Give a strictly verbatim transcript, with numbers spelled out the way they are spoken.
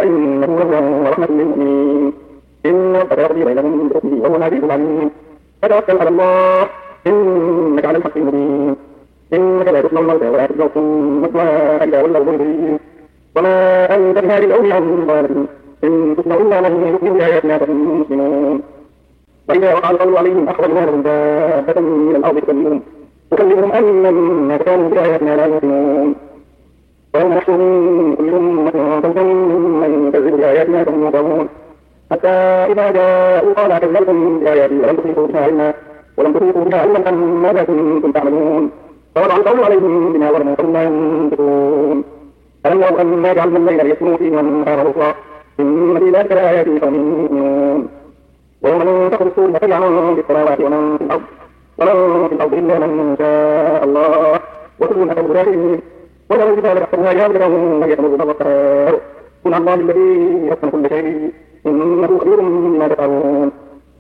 فإنه هدى ورحمة للمؤمنين إن ربك يقضي بينهم بحكمه وهو العزيز العليم فتوكل على الله إنك على الحق المبين إنك لا تسمع الموتى ولا تسمع الصم وتسمع إذا ولوا مدبرين وما أنت بهادي الأولياء عن ضلالتهم إن تسمع إلا من يؤمن بآياتنا فهم مسلمون وإذا وقع القول عليهم أخرجنا لهم دابة من الأرض تكلمهم تكلمهم أن الناس كانوا بآياتنا لا يؤمنون ويوم نحشر من كل أمة فوجا ممن يكذب بآياتنا فهم يوقعون حتى إذا جاءوا قال أكذبتم بآياتي ولم تحيطوا بها علما ولم تحيطوا بها علما أم ماذا كنتم تعملون فوضع القول عليهم بما ظلموا فهم لا ينطقون ألم يروا أنا جعلنا الليل ليسكنوا فيه والنهار مبصرا إن في ذلك لآيات لقوم يؤمنون ويوم ننفخ في الصور فجعلنا في السماوات ومن في الأرض ومن في الأرض إلا من شاء الله وكلنا أتوا داخلين ولو الجبال فحصناها جامدة وهي تمر مر السحاب صنع الله الذي يتقن كل شيء إنه خبير بما تفعلون